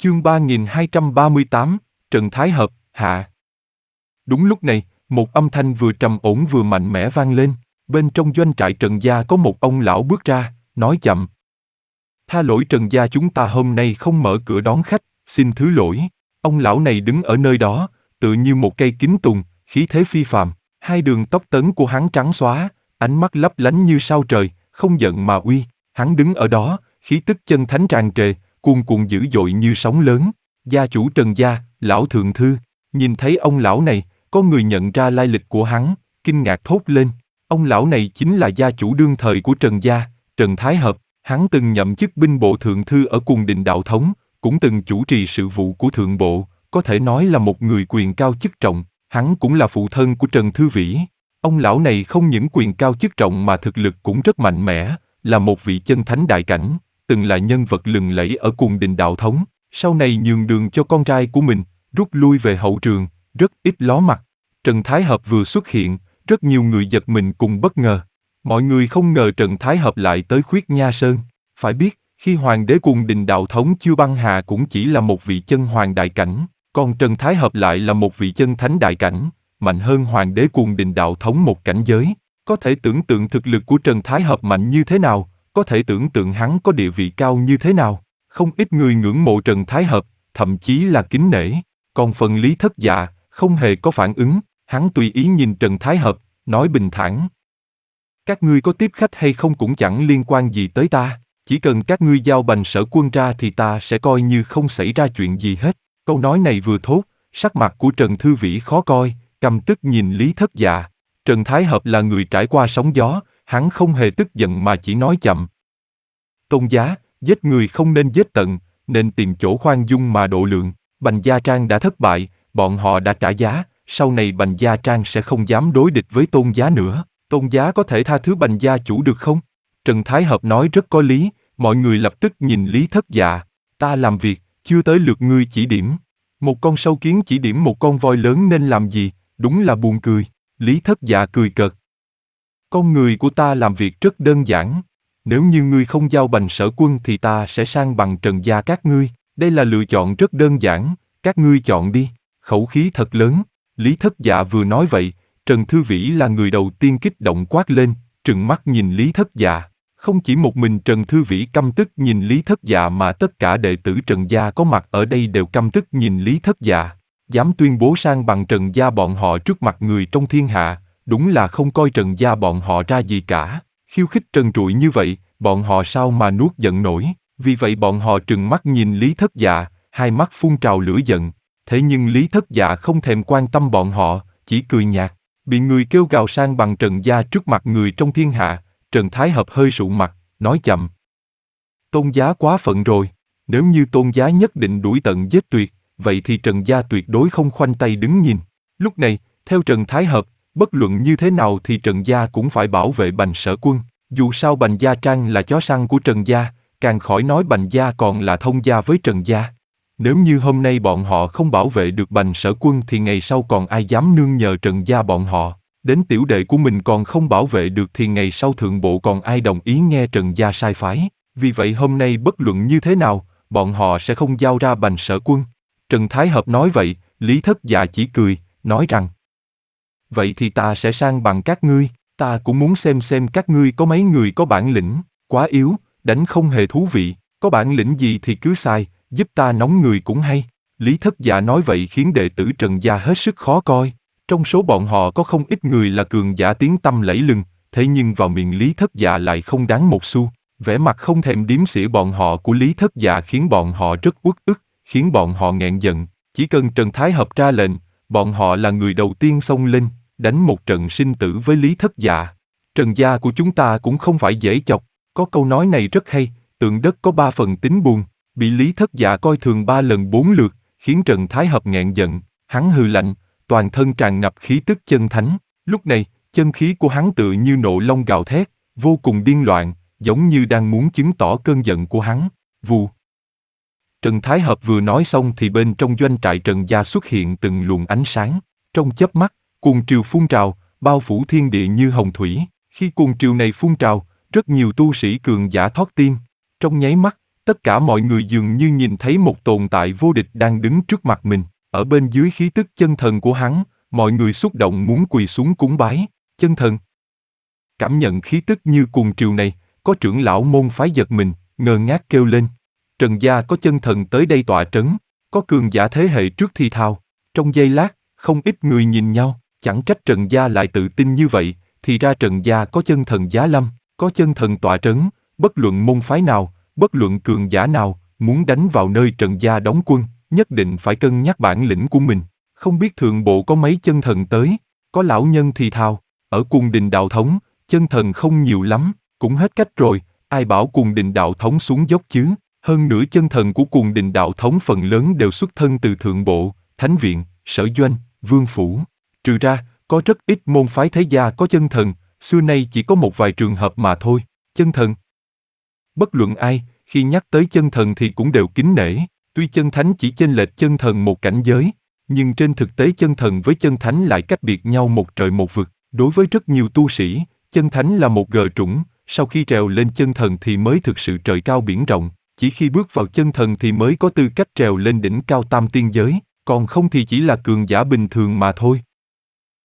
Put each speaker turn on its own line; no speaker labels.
Chương 3238, Trần Thái Hợp, hạ. Đúng lúc này, một âm thanh vừa trầm ổn vừa mạnh mẽ vang lên. Bên trong doanh trại Trần gia có một ông lão bước ra, nói chậm. Tha lỗi Trần gia, chúng ta hôm nay không mở cửa đón khách, xin thứ lỗi. Ông lão này đứng ở nơi đó, tựa như một cây kính tùng, khí thế phi phàm. Hai đường tóc tấn của hắn trắng xóa, ánh mắt lấp lánh như sao trời, không giận mà uy. Hắn đứng ở đó, khí tức chân thánh tràn trề, cuồn cuộn dữ dội như sóng lớn. Gia chủ Trần gia, lão thượng thư, nhìn thấy ông lão này, có người nhận ra lai lịch của hắn, kinh ngạc thốt lên. Ông lão này chính là gia chủ đương thời của Trần gia, Trần Thái Hợp. Hắn từng nhậm chức binh bộ thượng thư ở cung đình đạo thống, cũng từng chủ trì sự vụ của thượng bộ, có thể nói là một người quyền cao chức trọng. Hắn cũng là phụ thân của Trần Thư Vĩ. Ông lão này không những quyền cao chức trọng mà thực lực cũng rất mạnh mẽ, là một vị chân thánh đại cảnh, từng là nhân vật lừng lẫy ở cung đình đạo thống, sau này nhường đường cho con trai của mình, rút lui về hậu trường, rất ít ló mặt. Trần Thái Hợp vừa xuất hiện, rất nhiều người giật mình cùng bất ngờ. Mọi người không ngờ Trần Thái Hợp lại tới Khuyết Nha Sơn. Phải biết, khi hoàng đế cung đình đạo thống chưa băng hà cũng chỉ là một vị chân hoàng đại cảnh, còn Trần Thái Hợp lại là một vị chân thánh đại cảnh, mạnh hơn hoàng đế cung đình đạo thống một cảnh giới. Có thể tưởng tượng thực lực của Trần Thái Hợp mạnh như thế nào, có thể tưởng tượng hắn có địa vị cao như thế nào. Không ít người ngưỡng mộ Trần Thái Hợp, thậm chí là kính nể. Còn phần Lý Thất Dạ, không hề có phản ứng, hắn tùy ý nhìn Trần Thái Hợp, nói bình thản. Các ngươi có tiếp khách hay không cũng chẳng liên quan gì tới ta, chỉ cần các ngươi giao Bành Sở Quân ra thì ta sẽ coi như không xảy ra chuyện gì hết. Câu nói này vừa thốt, sắc mặt của Trần Thư Vĩ khó coi, căm tức nhìn Lý Thất Dạ. Trần Thái Hợp là người trải qua sóng gió, hắn không hề tức giận mà chỉ nói chậm. Tôn giá, giết người không nên giết tận, nên tìm chỗ khoan dung mà độ lượng. Bành Gia Trang đã thất bại, bọn họ đã trả giá, sau này Bành Gia Trang sẽ không dám đối địch với Tôn giá nữa. Tôn giá có thể tha thứ Bành Gia chủ được không? Trần Thái Hợp nói rất có lý, mọi người lập tức nhìn Lý Thất Dạ. Ta làm việc, chưa tới lượt ngươi chỉ điểm. Một con sâu kiến chỉ điểm một con voi lớn nên làm gì, đúng là buồn cười. Lý Thất Dạ cười cợt. Con người của ta làm việc rất đơn giản. Nếu như ngươi không giao Bành Sở Quân thì ta sẽ sang bằng Trần gia các ngươi. Đây là lựa chọn rất đơn giản, các ngươi chọn đi. Khẩu khí thật lớn. Lý Thất Dạ vừa nói vậy, Trần Thư Vĩ là người đầu tiên kích động quát lên, trừng mắt nhìn Lý Thất Dạ. Không chỉ một mình Trần Thư Vĩ căm tức nhìn Lý Thất Dạ mà tất cả đệ tử Trần gia có mặt ở đây đều căm tức nhìn Lý Thất Dạ. Dám tuyên bố sang bằng Trần gia bọn họ trước mặt người trong thiên hạ, đúng là không coi Trần gia bọn họ ra gì cả. Khiêu khích trần trụi như vậy, bọn họ sao mà nuốt giận nổi. Vì vậy bọn họ trừng mắt nhìn Lý Thất Dạ, hai mắt phun trào lửa giận. Thế nhưng Lý Thất Dạ không thèm quan tâm bọn họ, chỉ cười nhạt. Bị người kêu gào sang bằng Trần gia trước mặt người trong thiên hạ, Trần Thái Hợp hơi sụ mặt, nói chậm. Tôn giá quá phận rồi, nếu như Tôn giá nhất định đuổi tận giết tuyệt, vậy thì Trần gia tuyệt đối không khoanh tay đứng nhìn. Lúc này, theo Trần Thái Hợp, bất luận như thế nào thì Trần gia cũng phải bảo vệ Bành Sở Quân. Dù sao Bành Gia Trang là chó săn của Trần gia, càng khỏi nói Bành gia còn là thông gia với Trần gia. Nếu như hôm nay bọn họ không bảo vệ được Bành Sở Quân thì ngày sau còn ai dám nương nhờ Trần gia bọn họ. Đến tiểu đệ của mình còn không bảo vệ được thì ngày sau thượng bộ còn ai đồng ý nghe Trần gia sai phái. Vì vậy hôm nay bất luận như thế nào, bọn họ sẽ không giao ra Bành Sở Quân. Trần Thái Hợp nói vậy, Lý Thất Dạ chỉ cười, nói rằng: vậy thì ta sẽ sang bằng các ngươi, ta cũng muốn xem các ngươi có mấy người có bản lĩnh, quá yếu, đánh không hề thú vị, có bản lĩnh gì thì cứ xài, giúp ta nóng người cũng hay. Lý Thất Dạ nói vậy khiến đệ tử Trần gia hết sức khó coi. Trong số bọn họ có không ít người là cường giả tiếng tăm lẫy lừng, thế nhưng vào miệng Lý Thất Dạ lại không đáng một xu. Vẻ mặt không thèm đếm xỉa bọn họ của Lý Thất Dạ khiến bọn họ rất uất ức, khiến bọn họ nghẹn giận. Chỉ cần Trần Thái Hợp ra lệnh, bọn họ là người đầu tiên xông lên, đánh một trận sinh tử với Lý Thất Dạ. Trần gia của chúng ta cũng không phải dễ chọc, có câu nói này rất hay, tượng đất có 3 phần tính buồn, bị Lý Thất Dạ coi thường 3 lần 4 lượt, khiến Trần Thái Hợp nghẹn giận, hắn hừ lạnh, toàn thân tràn ngập khí tức chân thánh. Lúc này, chân khí của hắn tựa như nộ long gào thét, vô cùng điên loạn, giống như đang muốn chứng tỏ cơn giận của hắn. Vù. Trần Thái Hợp vừa nói xong thì bên trong doanh trại Trần gia xuất hiện từng luồng ánh sáng. Trong chớp mắt, cuồng triều phun trào, bao phủ thiên địa như hồng thủy. Khi cuồng triều này phun trào, rất nhiều tu sĩ cường giả thót tim. Trong nháy mắt, Tất cả mọi người dường như nhìn thấy một tồn tại vô địch đang đứng trước mặt mình. Ở bên dưới khí tức chân thần của hắn, mọi người xúc động muốn quỳ xuống cúng bái. Chân thần. Cảm nhận khí tức như cuồng triều này, có trưởng lão môn phái giật mình, ngơ ngác kêu lên. Trần gia có chân thần tới đây tọa trấn, có cường giả thế hệ trước thì thào. Trong giây lát, không ít người nhìn nhau, chẳng trách Trần gia lại tự tin như vậy, thì ra Trần gia có chân thần giá lâm, có chân thần tọa trấn, bất luận môn phái nào, bất luận cường giả nào, muốn đánh vào nơi Trần gia đóng quân, nhất định phải cân nhắc bản lĩnh của mình. Không biết thượng bộ có mấy chân thần tới, có lão nhân thì thào, ở Cuồng Đình đạo thống, chân thần không nhiều lắm, cũng hết cách rồi, ai bảo Cuồng Đình đạo thống xuống dốc chứ. Hơn nữa chân thần của Cuồng Đình đạo thống phần lớn đều xuất thân từ thượng bộ, thánh viện, sở doanh, vương phủ. Trừ ra, có rất ít môn phái thế gia có chân thần, xưa nay chỉ có một vài trường hợp mà thôi. Chân thần. Bất luận ai, khi nhắc tới chân thần thì cũng đều kính nể, tuy chân thánh chỉ chênh lệch chân thần một cảnh giới, nhưng trên thực tế chân thần với chân thánh lại cách biệt nhau một trời một vực. Đối với rất nhiều tu sĩ, chân thánh là một gờ trũng, sau khi trèo lên chân thần thì mới thực sự trời cao biển rộng, chỉ khi bước vào chân thần thì mới có tư cách trèo lên đỉnh cao tam tiên giới, còn không thì chỉ là cường giả bình thường mà thôi.